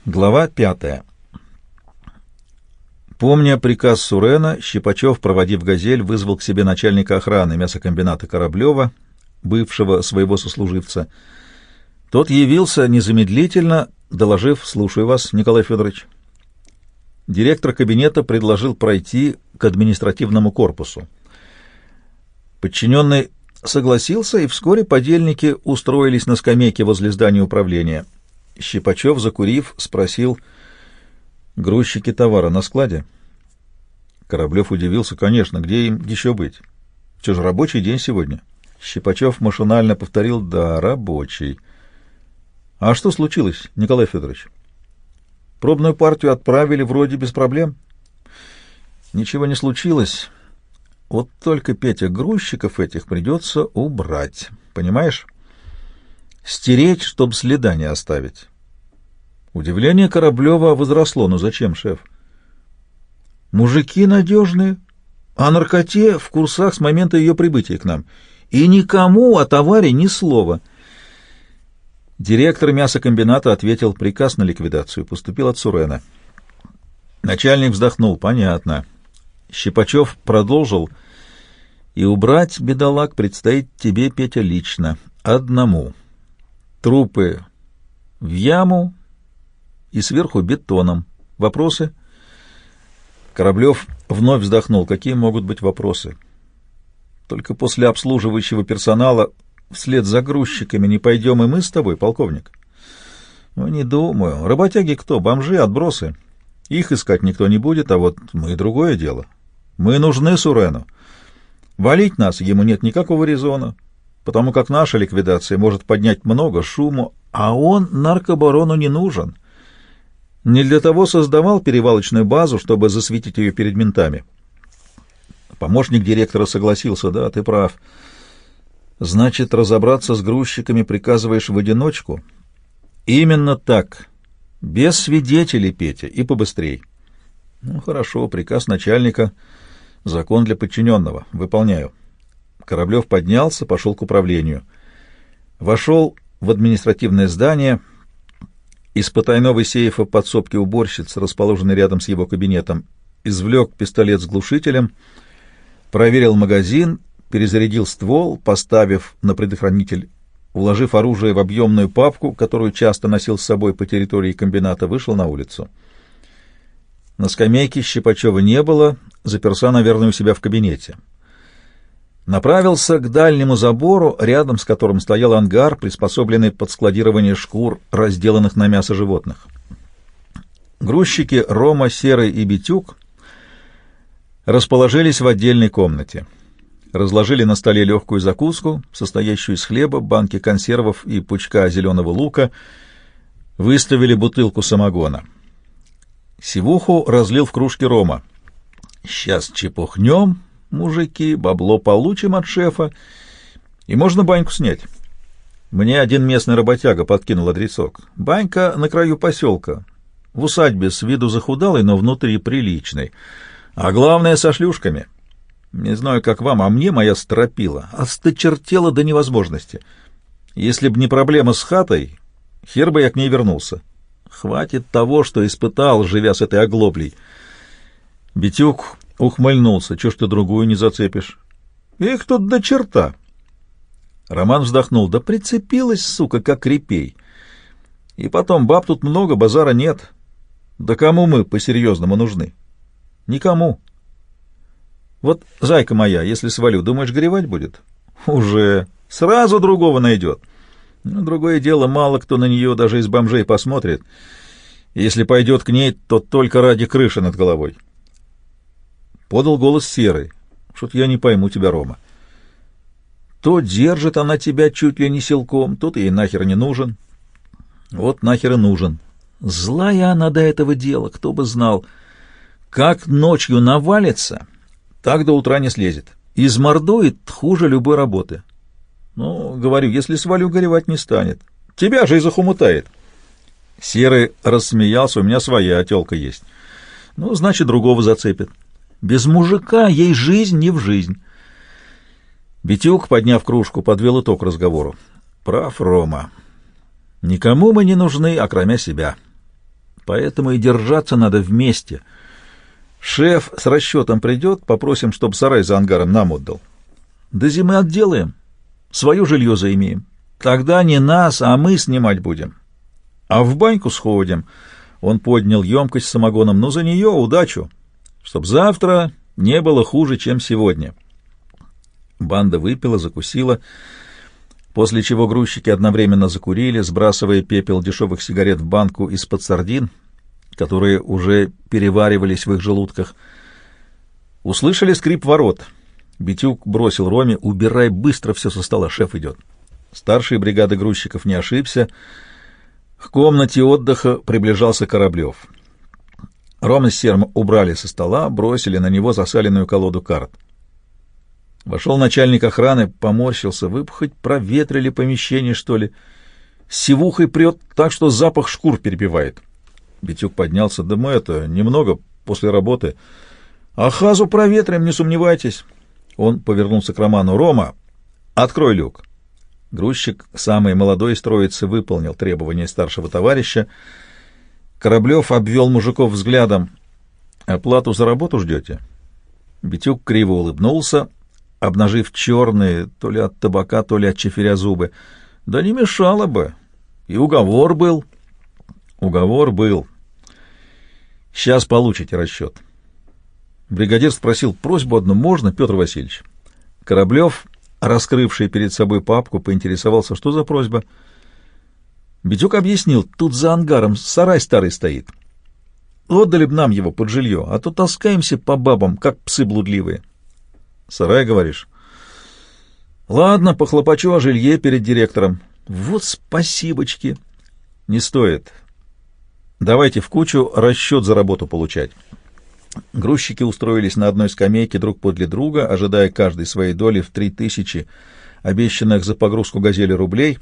Глава 5. Помня приказ Сурена, Щипачев, проводив «Газель», вызвал к себе начальника охраны мясокомбината Кораблева, бывшего своего сослуживца. Тот явился незамедлительно, доложив: «Слушаю вас, Николай Федорович». Директор кабинета предложил пройти к административному корпусу. Подчиненный согласился, и вскоре подельники устроились на скамейке возле здания управления. Щипачев, закурив, спросил: «Грузчики товара на складе?» Кораблев удивился: «Конечно, где им еще быть? Все же рабочий день сегодня». Щипачев машинально повторил: «Да, рабочий». «А что случилось, Николай Федорович?» «Пробную партию отправили вроде без проблем». «Ничего не случилось. Вот только, Петя, грузчиков этих придется убрать. Понимаешь? Стереть, чтобы следа не оставить». Удивление Кораблева возросло. «Ну зачем, шеф?» «Мужики надежные, о наркоте в курсах с момента ее прибытия к нам. И никому о товаре ни слова». Директор мясокомбината ответил: «Приказ на ликвидацию поступил от Сурена». Начальник вздохнул: «Понятно». Щипачев продолжил: «И убрать бедолаг предстоит тебе, Петя, лично, одному. Трупы в яму и сверху бетоном. Вопросы?» Кораблев вновь вздохнул: «Какие могут быть вопросы? Только после обслуживающего персонала вслед за грузчиками не пойдем и мы с тобой, полковник?» «Ну, не думаю. Работяги кто? Бомжи, отбросы. Их искать никто не будет, а вот мы — другое дело. Мы нужны Сурену. Валить нас ему нет никакого резона, потому как наша ликвидация может поднять много шуму, а он наркобарону не нужен. Не для того создавал перевалочную базу, чтобы засветить ее перед ментами». Помощник директора согласился: «Да, ты прав. Значит, разобраться с грузчиками приказываешь в одиночку?» «Именно так. Без свидетелей, Петя, и побыстрей». «Ну, хорошо, приказ начальника — закон для подчиненного. Выполняю». Кораблев поднялся, пошел к управлению. Вошел в административное здание. Из потайного сейфа подсобки уборщиц, расположенной рядом с его кабинетом, извлек пистолет с глушителем, проверил магазин, перезарядил ствол, поставив на предохранитель, уложив оружие в объемную папку, которую часто носил с собой по территории комбината, вышел на улицу. На скамейке Щипачева не было, заперся, наверное, у себя в кабинете. Направился к дальнему забору, рядом с которым стоял ангар, приспособленный под складирование шкур, разделанных на мясо животных. Грузчики Рома, Серый и Битюк расположились в отдельной комнате. Разложили на столе легкую закуску, состоящую из хлеба, банки консервов и пучка зеленого лука, выставили бутылку самогона. Сивуху разлил в кружке Рома. «Сейчас чепухнем, мужики, бабло получим от шефа, и можно баньку снять. Мне один местный работяга подкинул адресок. Банька на краю поселка, в усадьбе, с виду захудалой, но внутри приличной, а главное, со шлюшками. Не знаю, как вам, а мне моя стропила осточертела до невозможности. Если б не проблема с хатой, хер бы я к ней вернулся. Хватит того, что испытал, живя с этой оглоблей». Битюк ухмыльнулся: «Чё ж ты другую не зацепишь?» «Их тут до черта». Роман вздохнул: «Да прицепилась, сука, как репей. И потом, баб тут много, базара нет. Да кому мы по-серьезному нужны? Никому. Вот зайка моя, если свалю, думаешь, горевать будет? Уже. Сразу другого найдет. Но другое дело, мало кто на нее даже из бомжей посмотрит. Если пойдет к ней, то только ради крыши над головой». Подал голос Серый: «Что-то я не пойму тебя, Рома. То держит она тебя чуть ли не силком, то ты ей нахер не нужен». «Вот нахер и нужен. Злая она до этого дела, кто бы знал. Как ночью навалится, так до утра не слезет. Измордует хуже любой работы. Ну, говорю, если свалю, горевать не станет. Тебя же и захомутает». Серый рассмеялся: «У меня своя тёлка есть. Ну, значит, другого зацепит. Без мужика ей жизнь не в жизнь». Битюк, подняв кружку, подвел итог разговору: «Прав Рома. Никому мы не нужны, окромя себя. Поэтому и держаться надо вместе. Шеф с расчетом придет, попросим, чтобы сарай за ангаром нам отдал. До зимы отделаем, свое жилье заимеем. Тогда не нас, а мы снимать будем. А в баньку сходим. Он поднял емкость с самогоном, но за нее удачу, чтоб завтра не было хуже, чем сегодня. Банда выпила, закусила, после чего грузчики одновременно закурили, сбрасывая пепел дешевых сигарет в банку из-под сардин, которые уже переваривались в их желудках. Услышали скрип ворот. Битюк бросил Роме: «Убирай быстро все со стола, шеф идет». Старший бригады грузчиков не ошибся. К комнате отдыха приближался Кораблев. Рома с Серым убрали со стола, бросили на него засаленную колоду карт. Вошел начальник охраны, поморщился: «Вы бы хоть проветрили помещение, что ли? Сивухой прет так, что запах шкур перебивает». Битюк поднялся: «Да мы немного после работы. А хазу проветрим, не сомневайтесь». Он повернулся к Роману: «Рома, открой люк». Грузчик, самый молодой из троицы, выполнил требования старшего товарища. Кораблев обвел мужиков взглядом: «Оплату за работу ждете?» Битюк криво улыбнулся, обнажив черные, то ли от табака, то ли от чифиря зубы. «Да не мешало бы. И уговор был». «Уговор был. Сейчас получите расчет». Бригадир спросил: «Просьбу одну можно, Петр Васильевич?» Кораблев, раскрывший перед собой папку, поинтересовался: «Что за просьба?» Битюк объяснил: «Тут за ангаром сарай старый стоит. Отдали б нам его под жилье, а то таскаемся по бабам, как псы блудливые». «Сарай, говоришь?» «Ладно, похлопочу о жилье перед директором». «Вот спасибочки». «Не стоит. Давайте в кучу расчет за работу получать». Грузчики устроились на одной скамейке друг подле друга, ожидая каждой своей доли в 3000 обещанных за погрузку «Газели» рублей.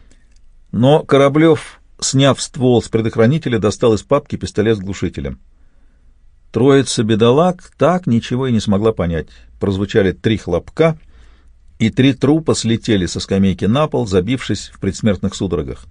Но Кораблев, сняв ствол с предохранителя, достал из папки пистолет с глушителем. Троица бедолаг так ничего и не смогла понять. Прозвучали 3 хлопка, и 3 трупа слетели со скамейки на пол, забившись в предсмертных судорогах.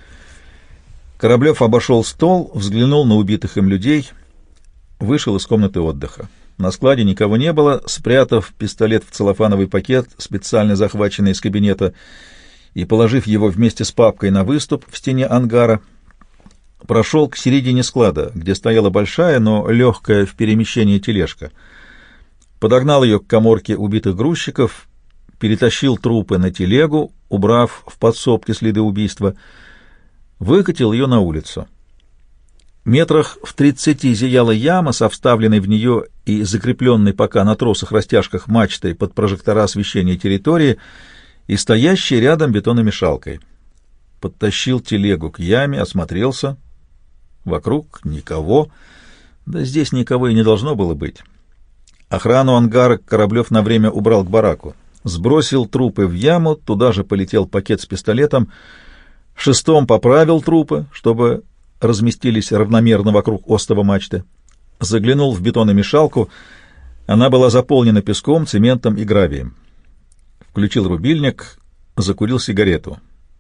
Кораблев обошел стол, взглянул на убитых им людей, вышел из комнаты отдыха. На складе никого не было. Спрятав пистолет в целлофановый пакет, специально захваченный из кабинета, и положив его вместе с папкой на выступ в стене ангара, прошел к середине склада, где стояла большая, но легкая в перемещении тележка. Подогнал ее к каморке убитых грузчиков, перетащил трупы на телегу, убрав в подсобке следы убийства, выкатил ее на улицу. Метрах в 30 зияла яма со вставленной в нее и закрепленной пока на тросах-растяжках мачтой под прожектора освещения территории и стоящей рядом бетономешалкой. Подтащил телегу к яме, осмотрелся. Вокруг никого. Да здесь никого и не должно было быть. Охрану ангара Кораблев на время убрал к бараку. Сбросил трупы в яму, туда же полетел пакет с пистолетом. Шестом поправил трупы, чтобы разместились равномерно вокруг остова мачты. Заглянул в бетономешалку. Она была заполнена песком, цементом и гравием. Включил рубильник, закурил сигарету.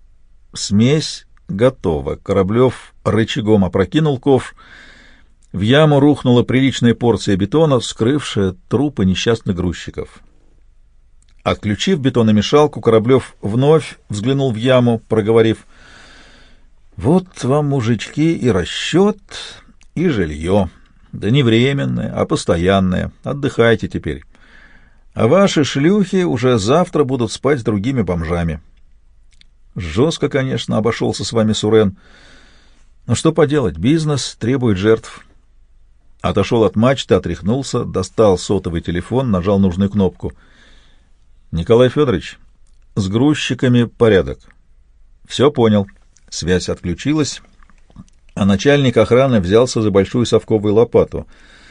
Смесь готова. Кораблев рычагом опрокинул ковш. В яму рухнула приличная порция бетона, скрывшая трупы несчастных грузчиков. Отключив бетономешалку, Кораблев вновь взглянул в яму, проговорив: «Вот вам, мужички, и расчет, и жилье. Да не временное, а постоянное. Отдыхайте теперь. А ваши шлюхи уже завтра будут спать с другими бомжами». Жестко, конечно, обошелся с вами Сурен. Но что поделать, бизнес требует жертв. Отошел от мачты, отряхнулся, достал сотовый телефон, нажал нужную кнопку. «Николай Федорович, с грузчиками порядок». «Все понял». Связь отключилась, а начальник охраны взялся за большую совковую лопату.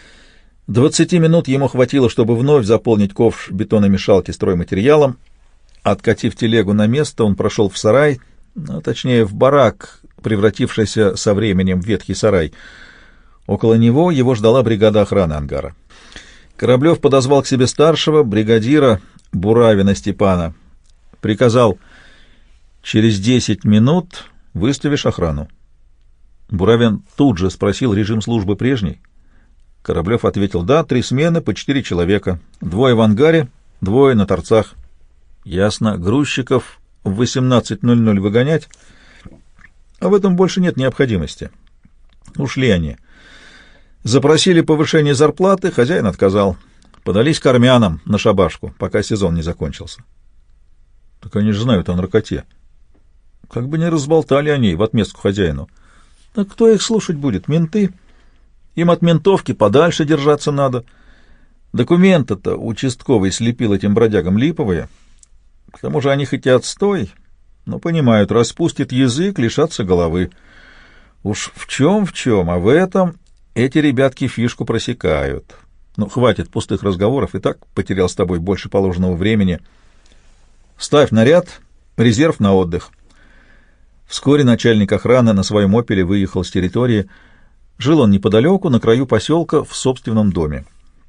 20 минут ему хватило, чтобы вновь заполнить ковш бетономешалки стройматериалом. Откатив телегу на место, он прошел в сарай, точнее в барак, превратившийся со временем в ветхий сарай. Около него его ждала бригада охраны ангара. Кораблев подозвал к себе старшего, бригадира Буравина Степана. Приказал: «Через 10 минут выставишь охрану». Буравин тут же спросил, режим службы прежний. Кораблев ответил: да, 3 смены по 4 человека. 2 в ангаре, 2 на торцах. Ясно. Грузчиков в 18:00 выгонять? А в этом больше нет необходимости. Ушли они. Запросили повышение зарплаты, хозяин отказал. Подались к армянам на шабашку, пока сезон не закончился. Так они же знают о наркоте. Как бы не разболтали они в отместку хозяину. Так кто их слушать будет? Менты? Им от ментовки подальше держаться надо. Документы-то участковый слепил этим бродягам липовые. К тому же они хоть и отстой, но понимают, распустит язык, лишатся головы. Уж в чем, а в этом эти ребятки фишку просекают. Ну, хватит пустых разговоров, и так потерял с тобой больше положенного времени. Ставь наряд, резерв на отдых. Вскоре начальник охраны на своем «Опеле» выехал с территории. Жил он неподалеку, на краю поселка, в собственном доме.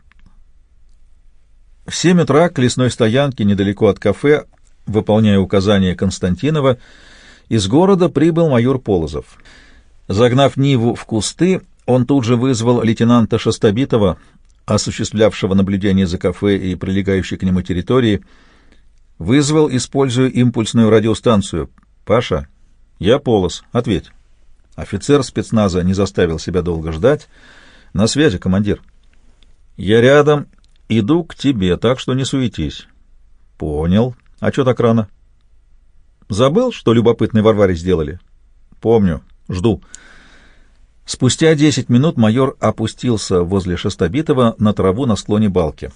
В 7 утра к лесной стоянке недалеко от кафе, выполняя указания Константинова, из города прибыл майор Полозов. Загнав Ниву в кусты, он тут же вызвал лейтенанта Шестобитова, осуществлявшего наблюдение за кафе и прилегающей к нему территории. Вызвал, используя импульсную радиостанцию. «Паша, я Полоз. Ответь». Офицер спецназа не заставил себя долго ждать. «На связи, командир». «Я рядом. Иду к тебе, так что не суетись». «Понял. А что так рано?» «Забыл, что любопытный Варваре сделали?» «Помню. Жду». Спустя 10 минут майор опустился возле Шестобитова на траву на склоне балки.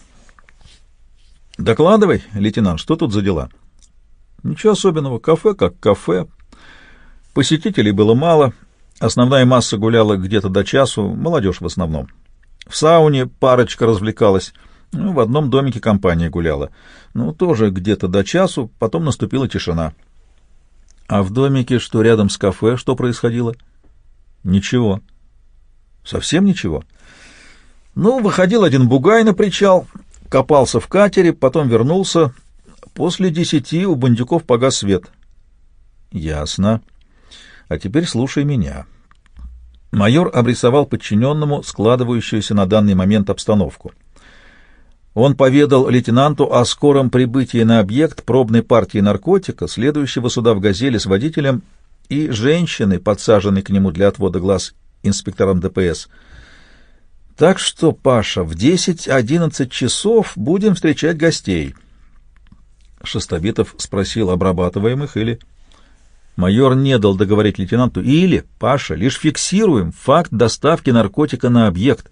«Докладывай, лейтенант, что тут за дела?» «Ничего особенного. Кафе как кафе. Посетителей было мало. Основная масса гуляла где-то до часу, молодежь в основном. В сауне парочка развлекалась. Ну, в одном домике компания гуляла. Ну, тоже где-то до часу, потом наступила тишина». «А в домике, что рядом с кафе, что происходило?» «Ничего». «Совсем ничего?» «Ну, выходил один бугай на причал, копался в катере, потом вернулся. После 10 у бандюков погас свет». «Ясно. А теперь слушай меня». Майор обрисовал подчиненному складывающуюся на данный момент обстановку. Он поведал лейтенанту о скором прибытии на объект пробной партии наркотика, следующего сюда в «Газели» с водителем, и женщины, подсаженной к нему для отвода глаз инспектором ДПС. «Так что, Паша, в 10-11 часов будем встречать гостей». Шестобитов спросил, обрабатываемых или... Майор не дал договорить лейтенанту. «Или, Паша, лишь фиксируем факт доставки наркотика на объект».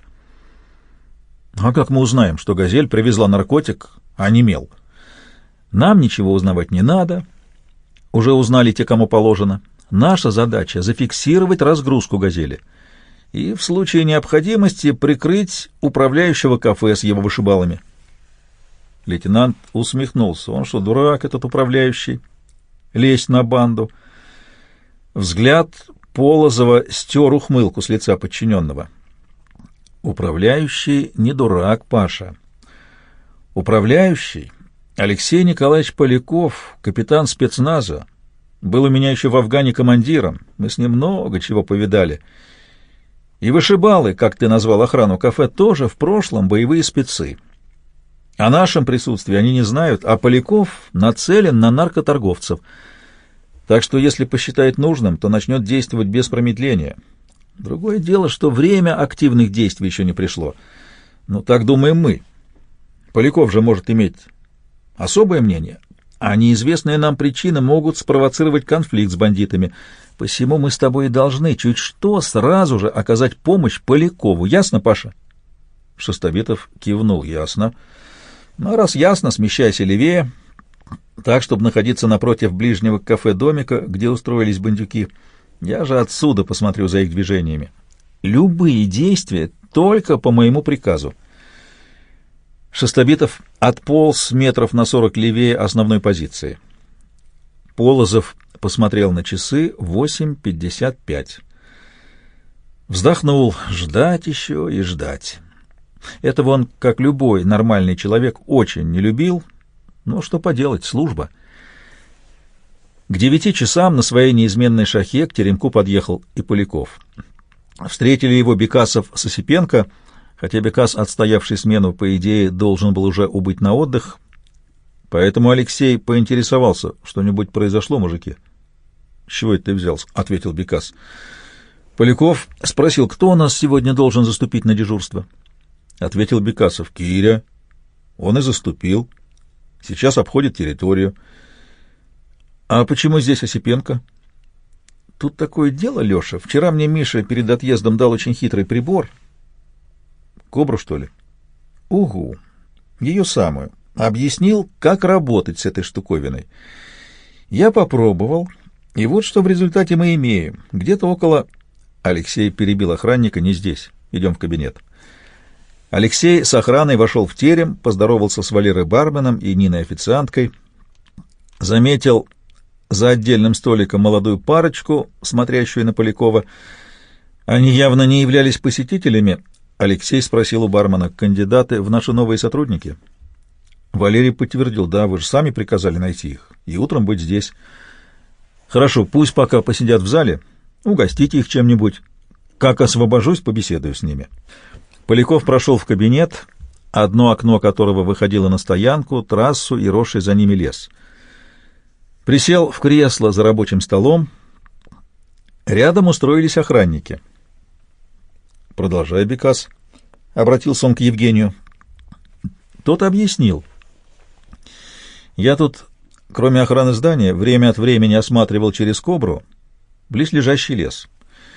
«А как мы узнаем, что «Газель» привезла наркотик, а не мел?» «Нам ничего узнавать не надо. Уже узнали те, кому положено. Наша задача — зафиксировать разгрузку «Газели» и в случае необходимости прикрыть управляющего кафе с его вышибалами». Лейтенант усмехнулся. Он что, дурак, этот управляющий? Лезть на банду? Взгляд Полозова стер ухмылку с лица подчиненного. Управляющий не дурак, Паша. Управляющий Алексей Николаевич Поляков, капитан спецназа, был у меня еще в Афгане командиром. Мы с ним много чего повидали. И вышибалы, как ты назвал охрану кафе, тоже в прошлом боевые спецы. О нашем присутствии они не знают, а Поляков нацелен на наркоторговцев. Так что, если посчитает нужным, то начнет действовать без промедления. Другое дело, что время активных действий еще не пришло. Но так думаем мы. Поляков же может иметь особое мнение, а неизвестные нам причины могут спровоцировать конфликт с бандитами. Посему мы с тобой и должны чуть что сразу же оказать помощь Полякову. Ясно, Паша?» Шестобитов кивнул. «Ясно. Ну, раз ясно, смещайся левее, так, чтобы находиться напротив ближнего кафе-домика, где устроились бандюки. Я же отсюда посмотрю за их движениями. Любые действия только по моему приказу». Шестобитов отполз метров на 40 левее основной позиции. Полозов посмотрел на часы. 8:55. Вздохнул. Ждать еще и ждать. Этого он, как любой нормальный человек, очень не любил. Но что поделать, служба. К 9 часам на своей неизменной шахе к теремку подъехал и Поляков. Встретили его Бекасов с Осипенко, хотя Бекас, отстоявший смену, по идее, должен был уже убыть на отдых, поэтому Алексей поинтересовался, что-нибудь произошло, мужики. — С чего это ты взял? — ответил Бекас. Поляков спросил, кто у нас сегодня должен заступить на дежурство. Ответил Бекасов: Киря. Он и заступил. Сейчас обходит территорию. А почему здесь Осипенко? Тут такое дело, Леша. Вчера мне Миша перед отъездом дал очень хитрый прибор. Кобру, что ли? Угу. Ее самую. Объяснил, как работать с этой штуковиной. Я попробовал, и вот что в результате мы имеем. Где-то около... Алексей перебил охранника: не здесь. Идем в кабинет. Алексей с охраной вошел в терем, поздоровался с Валерой барменом и Ниной официанткой, заметил за отдельным столиком молодую парочку, смотрящую на Полякова. Они явно не являлись посетителями. Алексей спросил у бармена: кандидаты в наши новые сотрудники? Валерий подтвердил: да, вы же сами приказали найти их и утром быть здесь. Хорошо, пусть пока посидят в зале, угостите их чем-нибудь. Как освобожусь, побеседую с ними. Поляков прошел в кабинет, одно окно которого выходило на стоянку, трассу и росший за ними лес. Присел в кресло за рабочим столом. Рядом устроились охранники. «Продолжай, Бекас», — обратился он к Евгению. Тот объяснил: «Я тут, кроме охраны здания, время от времени осматривал через Кобру близлежащий лес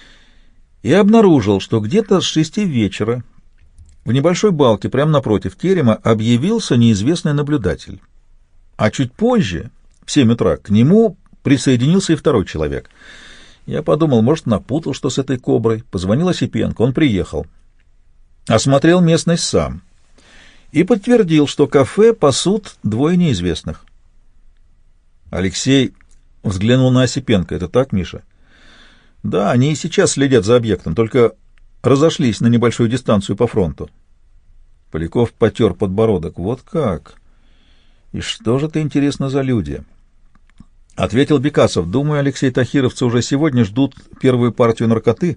и обнаружил, что где-то с 6 вечера в небольшой балке прямо напротив терема объявился неизвестный наблюдатель, а чуть позже, в 7 утра, к нему присоединился и второй человек. Я подумал, может, напутал что с этой коброй, позвонил Осипенко, он приехал, осмотрел местность сам и подтвердил, что кафе пасут 2 неизвестных». Алексей взглянул на Осипенко. «Это так, Миша?» «Да, они и сейчас следят за объектом, только разошлись на небольшую дистанцию по фронту». Поляков потер подбородок. «Вот как? И что же это, интересно, за люди?» Ответил Бекасов: «Думаю, Алексей, тахировцы уже сегодня ждут первую партию наркоты,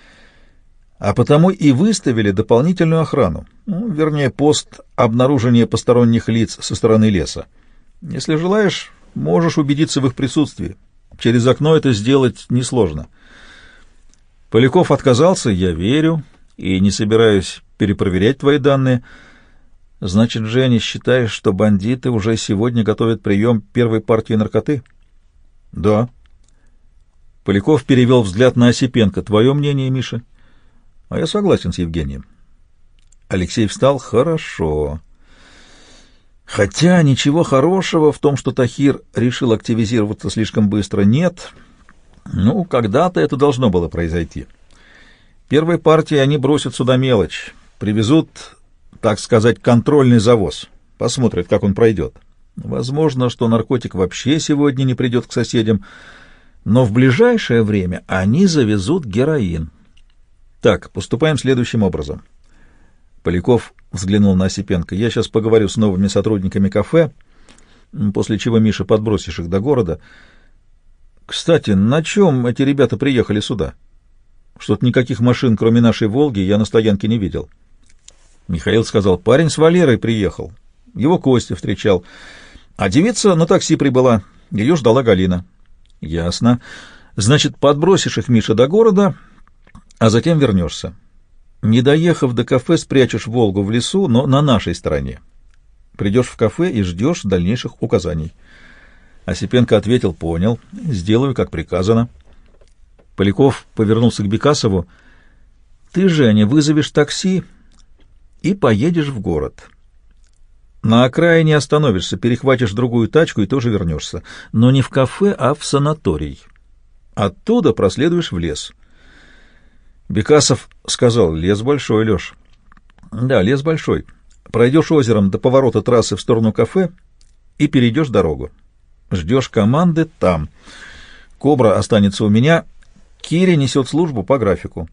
а потому и выставили дополнительную охрану, вернее, пост обнаружения посторонних лиц со стороны леса. Если желаешь, можешь убедиться в их присутствии. Через окно это сделать несложно». Поляков отказался: «Я верю и не собираюсь перепроверять твои данные». «Значит, Женя, считаешь, что бандиты уже сегодня готовят прием первой партии наркоты?» «Да». Поляков перевел взгляд на Осипенко. «Твое мнение, Миша?» «А я согласен с Евгением». Алексей встал. «Хорошо. Хотя ничего хорошего в том, что Тахир решил активизироваться слишком быстро, нет. Ну, когда-то это должно было произойти. Первой партии они бросят сюда мелочь, привезут, так сказать, контрольный завоз, посмотрят, как он пройдет. Возможно, что наркотик вообще сегодня не придет к соседям, но в ближайшее время они завезут героин. Так, поступаем следующим образом». Поляков взглянул на Осипенко. «Я сейчас поговорю с новыми сотрудниками кафе, после чего, Миша, подбросишь их до города. Кстати, на чем эти ребята приехали сюда? Что-то никаких машин, кроме нашей «Волги», я на стоянке не видел». Михаил сказал: «Парень с Валерой приехал. Его Костя встречал. А девица на такси прибыла. Ее ждала Галина». «Ясно. Значит, подбросишь их, Миша, до города, а затем вернешься. Не доехав до кафе, спрячешь «Волгу» в лесу, но на нашей стороне. Придешь в кафе и ждешь дальнейших указаний». Осипенко ответил: «Понял. Сделаю, как приказано». Поляков повернулся к Бекасову: «Ты, Женя, вызовешь такси и поедешь в город. На окраине остановишься, перехватишь другую тачку и тоже вернешься. Но не в кафе, а в санаторий. Оттуда проследуешь в лес». Бекасов сказал: «Лес большой, Леш». «Да, лес большой. Пройдешь озером до поворота трассы в сторону кафе и перейдешь дорогу. Ждешь команды там. Кобра останется у меня. Киря несет службу по графику».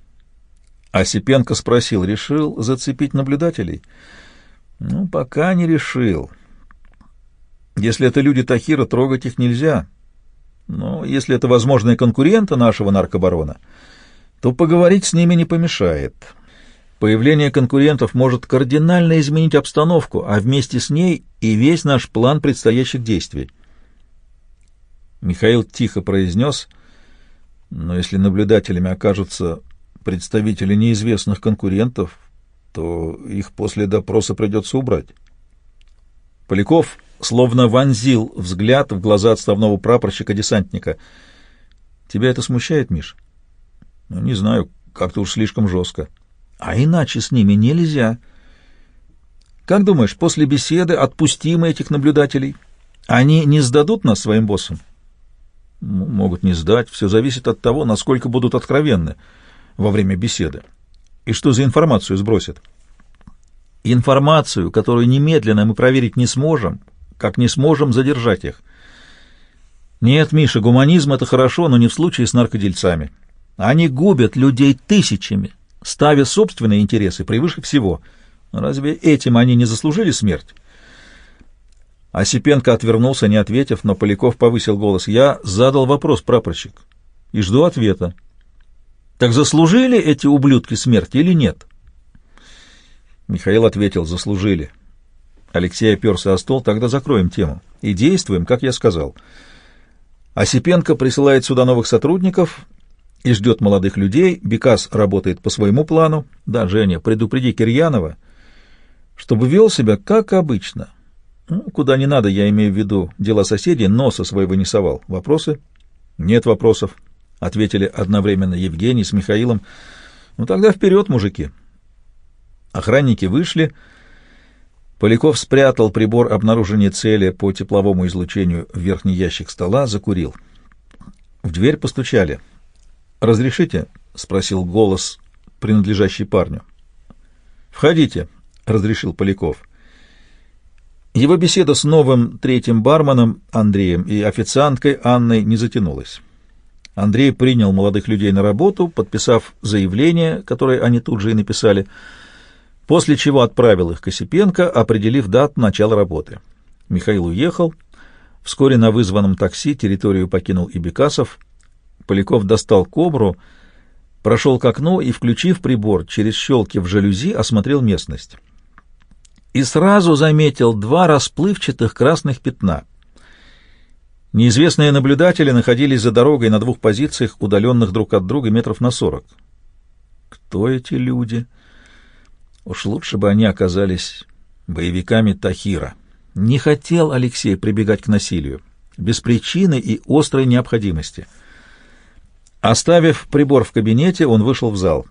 Осипенко спросил: «Решил зацепить наблюдателей?» «Ну, пока не решил. Если это люди Тахира, трогать их нельзя. Но если это возможные конкуренты нашего наркобарона, то поговорить с ними не помешает. Появление конкурентов может кардинально изменить обстановку, а вместе с ней и весь наш план предстоящих действий. Михаил тихо произнес: но если наблюдателями окажутся представители неизвестных конкурентов, то их после допроса придется убрать. Поляков словно вонзил взгляд в глаза отставного прапорщика-десантника. Тебя это смущает, Миш? Ну, не знаю, как-то уж слишком жестко. А иначе с ними нельзя. Как думаешь, после беседы отпустим этих наблюдателей? Они не сдадут нас своим боссам? Могут не сдать. Все зависит от того, насколько будут откровенны во время беседы. И что за информацию сбросят? Информацию, которую немедленно мы проверить не сможем, как не сможем задержать их. Нет, Миша, гуманизм — это хорошо, но не в случае с наркодельцами. Они губят людей тысячами, ставя собственные интересы превыше всего. Разве этим они не заслужили смерть? Осипенко отвернулся, не ответив, но Поляков повысил голос. Я задал вопрос, прапорщик, и жду ответа. Так заслужили эти ублюдки смерти или нет? Михаил ответил: заслужили. Алексей оперся о стол: тогда закроем тему и действуем, как я сказал. Осипенко присылает сюда новых сотрудников и ждет молодых людей. Бекас работает по своему плану. Да, Женя, предупреди Кирьянова, чтобы вел себя как обычно. Ну, куда не надо, я имею в виду дела соседей, носа своего не совал. Вопросы? Нет вопросов, ответили одновременно Евгений с Михаилом. Ну тогда вперед, мужики. Охранники вышли. Поляков спрятал прибор обнаружения цели по тепловому излучению в верхний ящик стола, закурил. В дверь постучали. «Разрешите?» — спросил голос, принадлежащий парню. «Входите», — разрешил Поляков. Его беседа с новым третьим барменом Андреем и официанткой Анной не затянулась. Андрей принял молодых людей на работу, подписав заявление, которое они тут же и написали, после чего отправил их к Осипенко, определив дату начала работы. Михаил уехал. Вскоре на вызванном такси территорию покинул и Бекасов. Поляков достал кобру, прошел к окну и, включив прибор, через щелки в жалюзи осмотрел местность. И сразу заметил два расплывчатых красных пятна. Неизвестные наблюдатели находились за дорогой на двух позициях, удаленных друг от друга метров на 40. Кто эти люди? Уж лучше бы они оказались боевиками Тахира. Не хотел Алексей прибегать к насилию, без причины и острой необходимости. Оставив прибор в кабинете, он вышел в зал.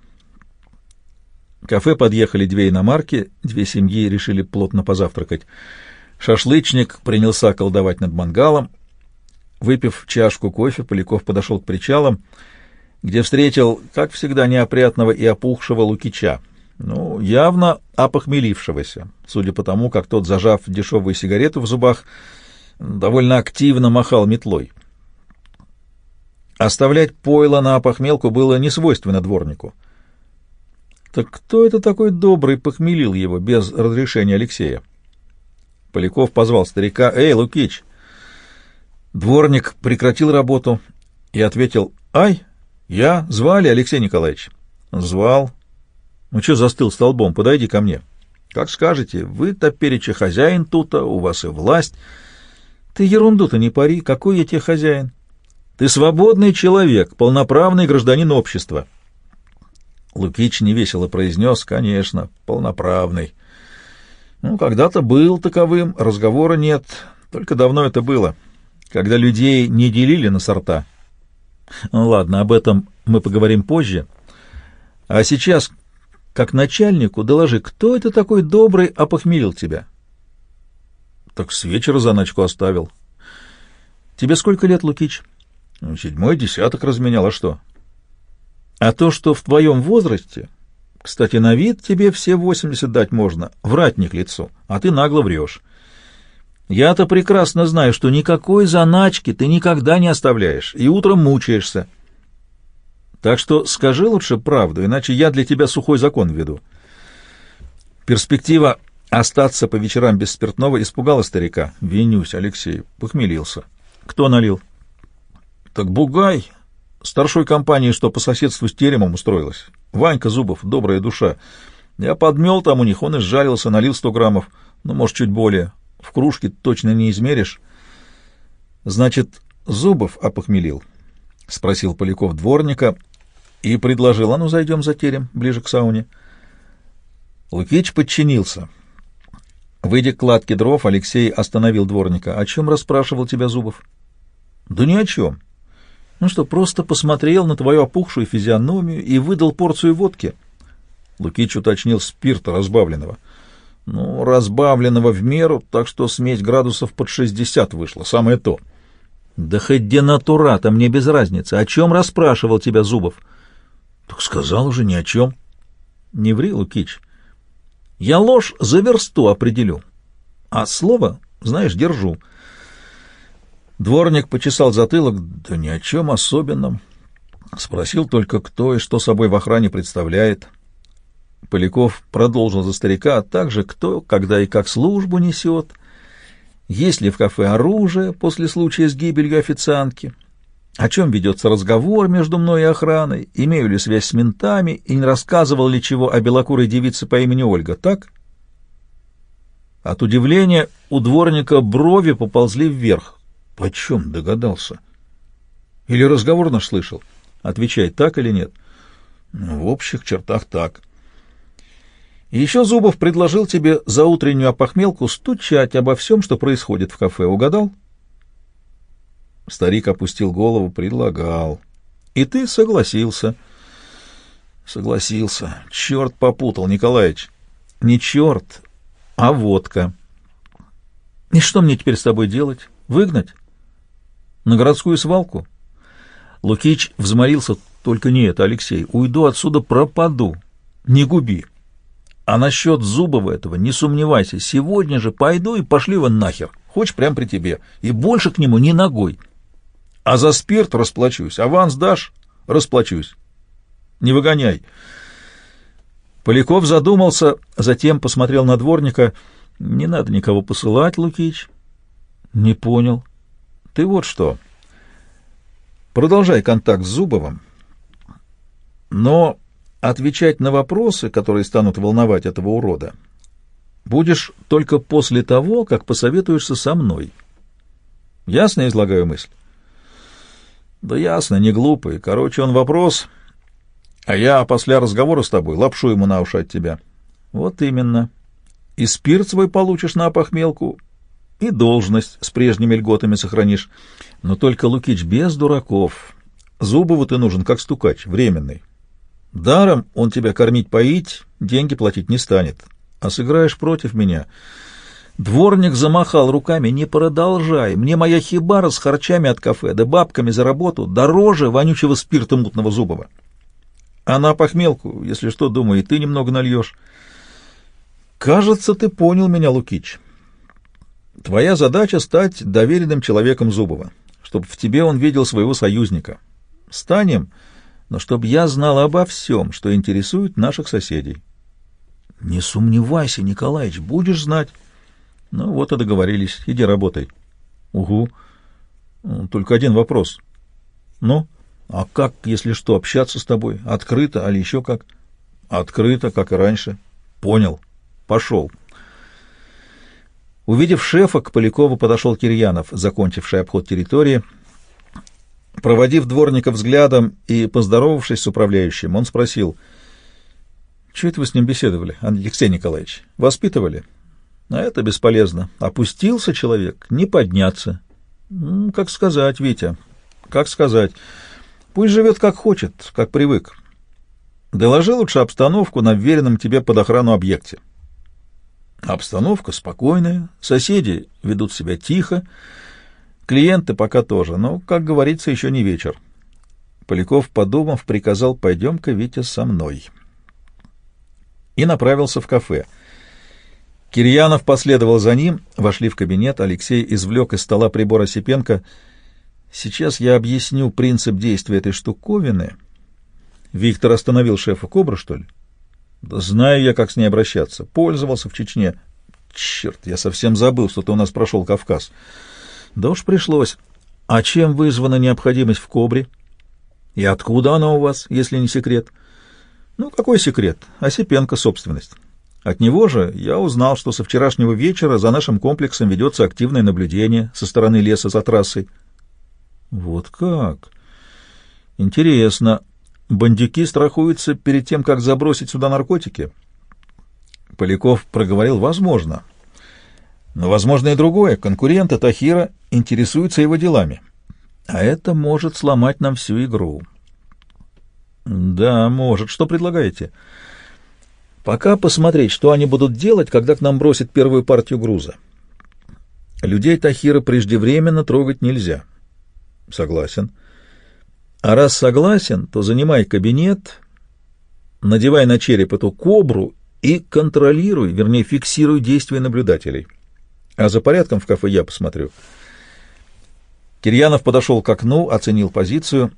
В кафе подъехали две иномарки, две семьи решили плотно позавтракать. Шашлычник принялся колдовать над мангалом. Выпив чашку кофе, Поляков подошел к причалам, где встретил, как всегда, неопрятного и опухшего Лукича, явно опохмелившегося, судя по тому, как тот, зажав дешевую сигарету в зубах, довольно активно махал метлой. Оставлять пойло на опохмелку было не свойственно дворнику. Так кто это такой добрый похмелил его без разрешения Алексея? Поляков позвал старика: «Эй, Лукич!» Дворник прекратил работу и ответил: «Ай, я, звали, Алексей Николаевич?» «Звал. Ну, что застыл столбом? Подойди ко мне». «Как скажете, вы топереча хозяин тут-то, у вас и власть». «Ты ерунду-то не пари, какой я тебе хозяин? Ты свободный человек, полноправный гражданин общества». Лукич невесело произнес: «Конечно, полноправный. Когда-то был таковым, разговора нет, только давно это было, когда людей не делили на сорта. Ладно, об этом мы поговорим позже. А сейчас, как начальнику, доложи, кто это такой добрый опохмелил тебя?» «Так с вечера заначку оставил». «Тебе сколько лет, Лукич?» «7-й десяток разменял, а что?» «А то, что в твоем возрасте, кстати, на вид тебе все 80 дать можно, врать не к лицу, а ты нагло врешь. Я-то прекрасно знаю, что никакой заначки ты никогда не оставляешь и утром мучаешься. Так что скажи лучше правду, иначе я для тебя сухой закон введу». Перспектива остаться по вечерам без спиртного испугала старика. «Винюсь, Алексей, похмелился». «Кто налил?» Так Бугай, старшой компании, что по соседству с теремом устроилась. Ванька Зубов, добрая душа. Я подмел там у них, он изжарился, налил 100 граммов, ну, может, чуть более. В кружке точно не измеришь. Значит, Зубов опохмелил? — спросил Поляков дворника и предложил: а ну, зайдем за терем, ближе к сауне. Лукич подчинился. Выйдя к кладке дров, Алексей остановил дворника. — О чем расспрашивал тебя Зубов? — Да ни о чем. Ну что, просто посмотрел на твою опухшую физиономию и выдал порцию водки. Лукич уточнил: спирта разбавленного. Ну, разбавленного в меру, так что смесь градусов под 60 вышла, самое то. Да хоть денатурата, мне без разницы. О чем расспрашивал тебя Зубов? Так сказал уже ни о чем. Не ври, Лукич. Я ложь за версту определю, а слово, знаешь, держу. Дворник почесал затылок. Да ни о чем особенном. Спросил только, кто и что собой в охране представляет. Поляков продолжил за старика, а также кто, когда и как службу несет, есть ли в кафе оружие после случая с гибелью официантки, о чем ведется разговор между мной и охраной, имею ли связь с ментами и не рассказывал ли чего о белокурой девице по имени Ольга, так? От удивления у дворника брови поползли вверх. Почем догадался? Или разговор наш слышал? Отвечай, так или нет? В общих чертах так. И еще Зубов предложил тебе за утреннюю опохмелку стучать обо всем, что происходит в кафе. Угадал? Старик опустил голову. Предлагал. И ты согласился. Согласился. Черт попутал, Николаич. Не черт, а водка. И что мне теперь с тобой делать? Выгнать? На городскую свалку? Лукич взмолился. Только не это, Алексей. Уйду отсюда, пропаду. Не губи. А насчет Зубова этого не сомневайся. Сегодня же пойду и пошли его нахер. Хочешь, прямо при тебе. И больше к нему ни ногой. А за спирт расплачусь. Аванс дашь? Расплачусь. Не выгоняй. Поляков задумался, затем посмотрел на дворника. Не надо никого посылать, Лукич. Не понял. Ты вот что. Продолжай контакт с Зубовым. Но отвечать на вопросы, которые станут волновать этого урода, будешь только после того, как посоветуешься со мной. Ясно излагаю мысль? Да ясно, не глупый. Короче, он вопрос, а я после разговора с тобой лапшу ему на уши от тебя. Вот именно. И спирт свой получишь на опохмелку, и должность с прежними льготами сохранишь. Но только, Лукич, без дураков. Зубову ты нужен как стукач, временный. Даром он тебя кормить-поить, деньги платить не станет. А сыграешь против меня. Дворник замахал руками. Не продолжай. Мне моя хибара с харчами от кафе, да бабками за работу дороже вонючего спирта мутного Зубова. А на похмелку, если что, думаю, и ты немного нальешь. Кажется, ты понял меня, Лукич. Твоя задача — стать доверенным человеком Зубова, чтобы в тебе он видел своего союзника. Станем, но чтобы я знал обо всем, что интересует наших соседей. Не сомневайся, Николаич, будешь знать. Ну вот и договорились. Иди работай. Угу. Только один вопрос. Ну, а как, если что, общаться с тобой? Открыто, али еще как? Открыто, как и раньше. Понял. Пошел. Увидев шефа, к Полякову подошел Кирьянов, закончивший обход территории. Проводив дворника взглядом и поздоровавшись с управляющим, он спросил: «Чего это вы с ним беседовали, Алексей Николаевич? Воспитывали?» «А это бесполезно. Опустился человек, не подняться». «Как сказать, Витя, как сказать. Пусть живет как хочет, как привык. Доложи лучше обстановку на вверенном тебе под охрану объекте». Обстановка спокойная, соседи ведут себя тихо, клиенты пока тоже, но, как говорится, еще не вечер. Поляков, подумав, приказал: «Пойдем-ка, Витя, со мной». И направился в кафе. Кирьянов последовал за ним, вошли в кабинет, Алексей извлек из стола прибор Осипенко. «Сейчас я объясню принцип действия этой штуковины». Виктор остановил шефа. «Кобра, что ли?» «Да знаю я, как с ней обращаться. Пользовался в Чечне». «Черт, я совсем забыл, что ты у нас прошел Кавказ». «Да уж пришлось. А чем вызвана необходимость в кобре? И откуда она у вас, если не секрет? Ну, какой секрет? Осипенко собственность. От него же я узнал, что со вчерашнего вечера за нашим комплексом ведется активное наблюдение со стороны леса за трассой. Вот как? Интересно. Бандюки страхуются перед тем, как забросить сюда наркотики? Поляков проговорил: возможно. Но возможно и другое. Конкуренты Тахира интересуются его делами. А это может сломать нам всю игру. Да, может. Что предлагаете? Пока посмотреть, что они будут делать, когда к нам бросят первую партию груза. Людей Тахира преждевременно трогать нельзя. Согласен. А раз согласен, то занимай кабинет, надевай на череп эту кобру и контролируй, вернее, фиксируй действия наблюдателей. А за порядком в кафе я посмотрю. Кирьянов подошел к окну, оценил позицию.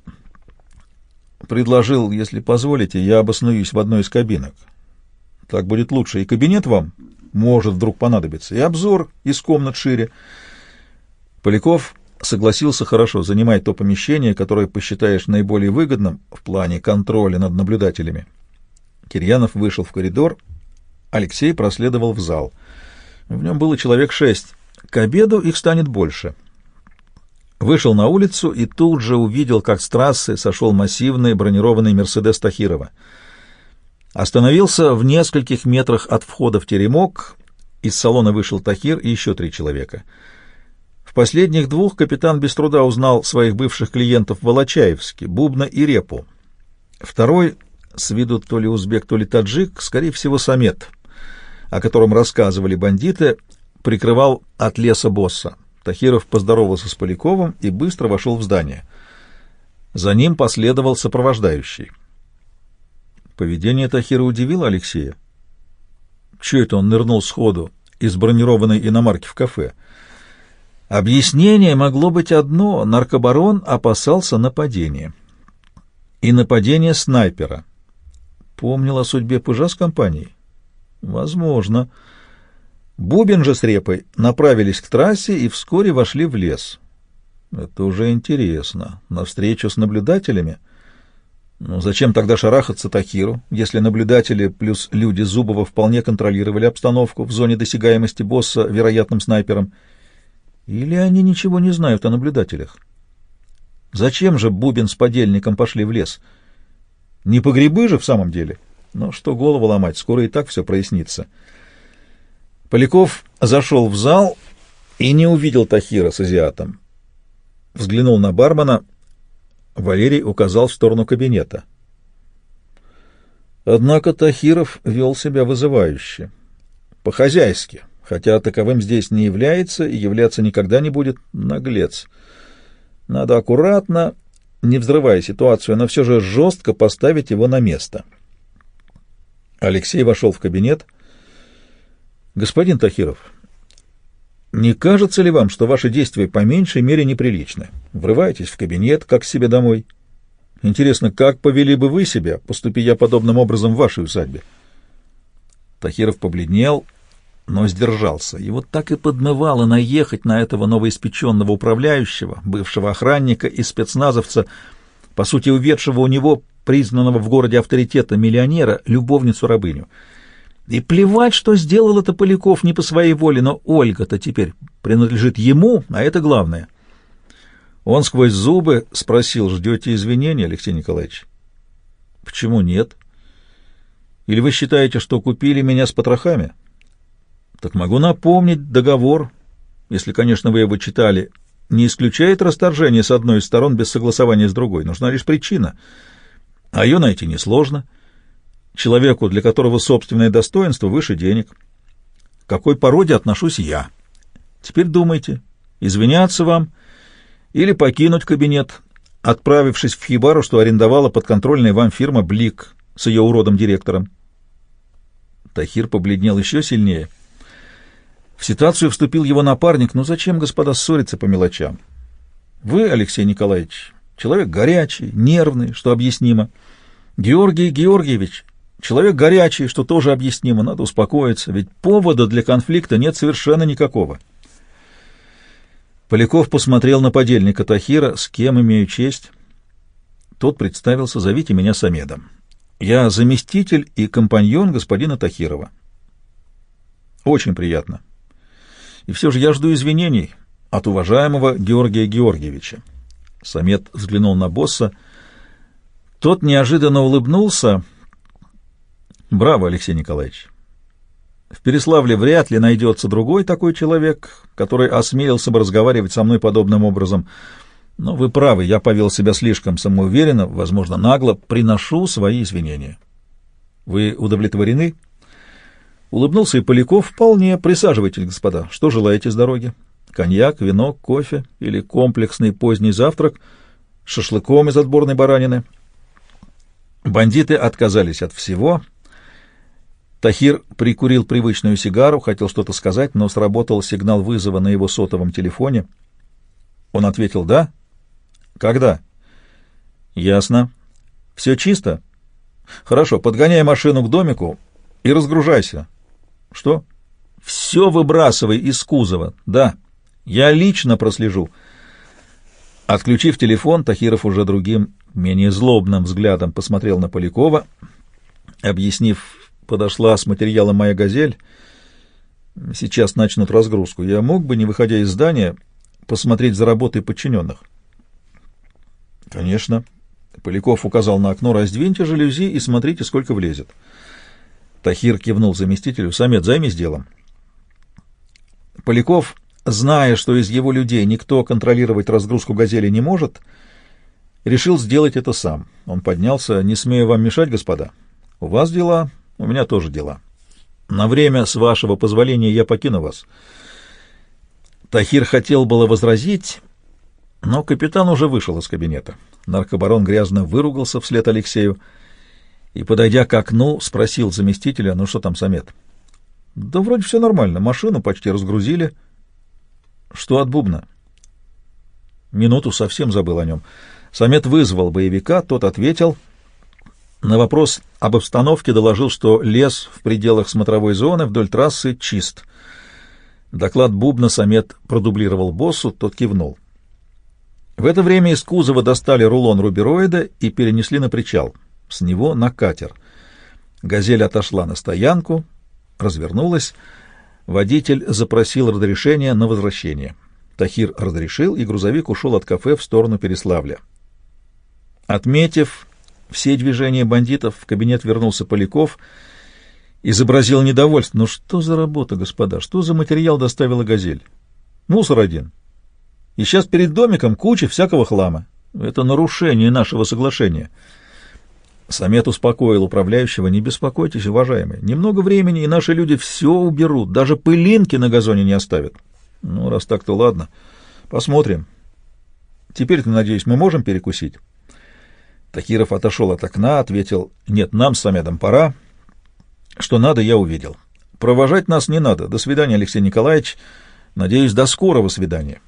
Предложил: если позволите, я обоснуюсь в одной из кабинок. Так будет лучше. И кабинет вам может вдруг понадобиться, и обзор из комнат шире. Поляков согласился: хорошо, занимай то помещение, которое посчитаешь наиболее выгодным в плане контроля над наблюдателями. Кирьянов вышел в коридор, Алексей проследовал в зал. В нем было человек 6. К обеду их станет больше. Вышел на улицу и тут же увидел, как с трассы сошел массивный бронированный «Мерседес» Тахирова. Остановился в нескольких метрах от входа в теремок. Из салона вышел Тахир и еще 3 человека. В последних 2 капитан без труда узнал своих бывших клиентов в Волочаевске, Бубна и Репу. Второй, с виду то ли узбек, то ли таджик, скорее всего, Самет, о котором рассказывали бандиты, прикрывал от леса босса. Тахиров поздоровался с Поляковым и быстро вошел в здание. За ним последовал сопровождающий. Поведение Тахира удивило Алексея. Чего это он нырнул сходу из бронированной иномарки в кафе? Объяснение могло быть одно: наркобарон опасался нападения. И нападения снайпера. Помнил о судьбе Пыжа с компанией? Возможно. Бубен же с Репой направились к трассе и вскоре вошли в лес. Это уже интересно. На встречу с наблюдателями? Ну, зачем тогда шарахаться Тахиру, если наблюдатели плюс люди Зубова вполне контролировали обстановку в зоне досягаемости босса вероятным снайпером? Или они ничего не знают о наблюдателях? Зачем же Бубен с подельником пошли в лес? Не по грибы же в самом деле? Но что голову ломать, скоро и так все прояснится. Поляков зашел в зал и не увидел Тахира с азиатом. Взглянул на бармена. Валерий указал в сторону кабинета. Однако Тахиров вел себя вызывающе, по-хозяйски, хотя таковым здесь не является и являться никогда не будет. Наглец. Надо аккуратно, не взрывая ситуацию, но все же жестко поставить его на место. Алексей вошел в кабинет. «Господин Тахиров, не кажется ли вам, что ваши действия по меньшей мере неприличны? Врываетесь в кабинет, как к себе домой. Интересно, как повели бы вы себя, поступи я подобным образом в вашей усадьбе?» Тахиров побледнел, но сдержался. Его так и подмывало наехать на этого новоиспеченного управляющего, бывшего охранника и спецназовца, по сути уведшего у него, признанного в городе авторитета миллионера, любовницу-рабыню. И плевать, что сделал это Поляков не по своей воле, но Ольга-то теперь принадлежит ему, а это главное. Он сквозь зубы спросил: «Ждете извинения, Алексей Николаевич?» «Почему нет? Или вы считаете, что купили меня с потрохами?» «Так могу напомнить, договор, если, конечно, вы его читали, не исключает расторжение с одной из сторон без согласования с другой. Нужна лишь причина, а ее найти несложно. Человеку, для которого собственное достоинство выше денег. К какой породе отношусь я? Теперь думайте, извиняться вам или покинуть кабинет, отправившись в хибару, что арендовала подконтрольная вам фирма «Блик» с ее уродом-директором». Тахир побледнел еще сильнее. В ситуацию вступил его напарник. Ну зачем, господа, ссориться по мелочам? Вы, Алексей Николаевич, человек горячий, нервный, что объяснимо. Георгий Георгиевич, человек горячий, что тоже объяснимо. Надо успокоиться, ведь повода для конфликта нет совершенно никакого. Поляков посмотрел на подельника Тахира. «С кем имею честь?» Тот представился: «Зовите меня Самедом. Я заместитель и компаньон господина Тахирова». «Очень приятно. И все же я жду извинений от уважаемого Георгия Георгиевича». Самед взглянул на босса. Тот неожиданно улыбнулся. «Браво, Алексей Николаевич. В Переславле вряд ли найдется другой такой человек, который осмелился бы разговаривать со мной подобным образом. Но вы правы, я повел себя слишком самоуверенно, возможно, нагло. Приношу свои извинения». «Вы удовлетворены?» Улыбнулся и Поляков. «Вполне. Присаживайтесь, господа. Что желаете с дороги? Коньяк, вино, кофе или комплексный поздний завтрак с шашлыком из отборной баранины?» Бандиты отказались от всего. Тахир прикурил привычную сигару, хотел что-то сказать, но сработал сигнал вызова на его сотовом телефоне. Он ответил: «Да». «Когда?» «Ясно. Все чисто?» «Хорошо, подгоняй машину к домику и разгружайся». «Что?» «Все выбрасывай из кузова». «Да, я лично прослежу». Отключив телефон, Тахиров уже другим, менее злобным взглядом посмотрел на Полякова, объяснив: «Подошла с материалом моя «Газель». Сейчас начнут разгрузку. Я мог бы, не выходя из здания, посмотреть за работой подчиненных?» «Конечно». Поляков указал на окно: «Раздвиньте жалюзи и смотрите, сколько влезет». Тахир кивнул заместителю: «Самед, займись делом». Поляков, зная, что из его людей никто контролировать разгрузку «Газели» не может, решил сделать это сам. Он поднялся: «Не смею вам мешать, господа. У вас дела, у меня тоже дела. На время, с вашего позволения, я покину вас». Тахир хотел было возразить, но капитан уже вышел из кабинета. Наркобарон грязно выругался вслед Алексею и, подойдя к окну, спросил заместителя: «Ну что там, Самед?» «Да вроде все нормально. Машину почти разгрузили». «Что от бубна?» Минуту совсем забыл о нем. Самед вызвал боевика, тот ответил. На вопрос об обстановке доложил, что лес в пределах смотровой зоны вдоль трассы чист. Доклад бубна Самед продублировал боссу, тот кивнул. В это время из кузова достали рулон рубероида и перенесли на причал. С него на катер. «Газель» отошла на стоянку, развернулась. Водитель запросил разрешение на возвращение. Тахир разрешил, и грузовик ушел от кафе в сторону Переславля. Отметив все движения бандитов, в кабинет вернулся Поляков, изобразил недовольство. «Ну что за работа, господа? Что за материал доставила «Газель»? Мусор один. И сейчас перед домиком куча всякого хлама. Это нарушение нашего соглашения». Самед успокоил управляющего: «Не беспокойтесь, уважаемый. Немного времени, и наши люди все уберут. Даже пылинки на газоне не оставят». «Ну, раз так, то ладно. Посмотрим. Теперь-то, надеюсь, мы можем перекусить?» Тахиров отошел от окна, ответил: «Нет, нам с Самедом пора. Что надо, я увидел. Провожать нас не надо. До свидания, Алексей Николаевич. Надеюсь, до скорого свидания».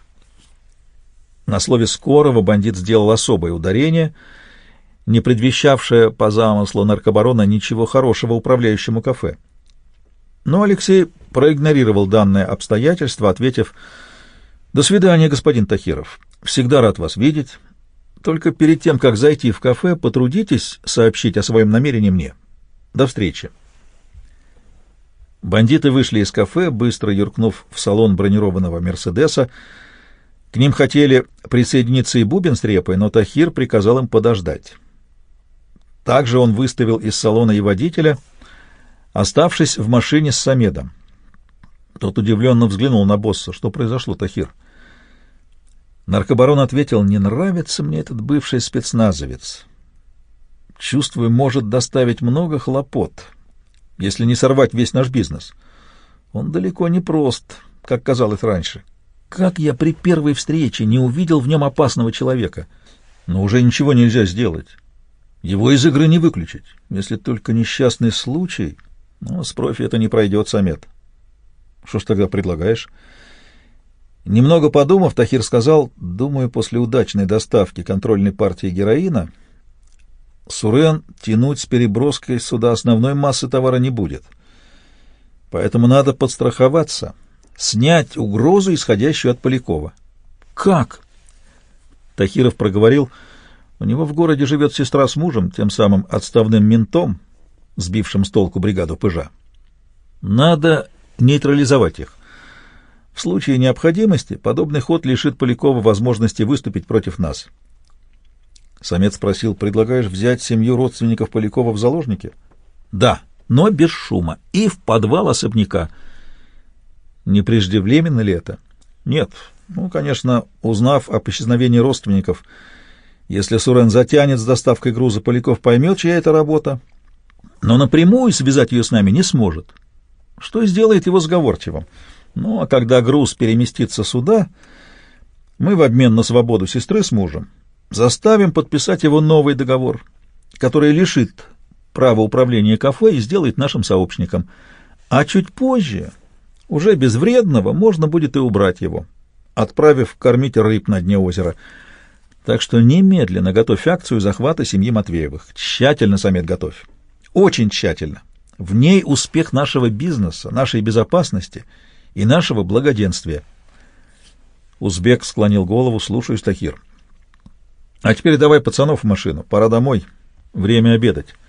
На слове «скорого» бандит сделал особое ударение, не предвещавшее по замыслу наркобарона ничего хорошего управляющему кафе. Но Алексей проигнорировал данное обстоятельство, ответив: «До свидания, господин Тахиров. Всегда рад вас видеть. Только перед тем, как зайти в кафе, потрудитесь сообщить о своем намерении мне. До встречи». Бандиты вышли из кафе, быстро юркнув в салон бронированного «Мерседеса». К ним хотели присоединиться и Бубен с Репой, но Тахир приказал им подождать. Также он выставил из салона и водителя, оставшись в машине с Самедом. Тот удивленно взглянул на босса. «Что произошло, Тахир?» Наркобарон ответил: «Не нравится мне этот бывший спецназовец. Чувствую, может доставить много хлопот, если не сорвать весь наш бизнес. Он далеко не прост, как казалось раньше. Как я при первой встрече не увидел в нем опасного человека? Но уже ничего нельзя сделать. Его из игры не выключить, если только несчастный случай. Но с профи это не пройдет, Самед. Что ж тогда предлагаешь?» Немного подумав, Тахир сказал: «Думаю, после удачной доставки контрольной партии героина Сурен тянуть с переброской сюда основной массы товара не будет. Поэтому надо подстраховаться, снять угрозу, исходящую от Полякова. как? Тахиров проговорил: у него в городе живет сестра с мужем, тем самым отставным ментом, сбившим с толку бригаду Пыжа. Надо нейтрализовать их. В случае необходимости подобный ход лишит Полякова возможности выступить против нас. Самец спросил: предлагаешь взять семью родственников Полякова в заложники? Да, но без шума и в подвал особняка. Не преждевременно ли это? Нет. Ну, конечно, узнав об исчезновении родственников, если Сурен затянет с доставкой груза, Поляков поймет, чья это работа, но напрямую связать ее с нами не сможет, что сделает его сговорчивым. Ну, а когда груз переместится сюда, мы в обмен на свободу сестры с мужем заставим подписать его новый договор, который лишит права управления кафе и сделает нашим сообщником. А чуть позже, уже без вредного, можно будет и убрать его, отправив кормить рыб на дне озера. Так что немедленно готовь акцию захвата семьи Матвеевых. Тщательно, Самет, готовь. Очень тщательно. В ней успех нашего бизнеса, нашей безопасности и нашего благоденствия. Узбек склонил голову. Слушаюсь, Тахир. А теперь давай пацанов в машину. Пора домой. Время обедать.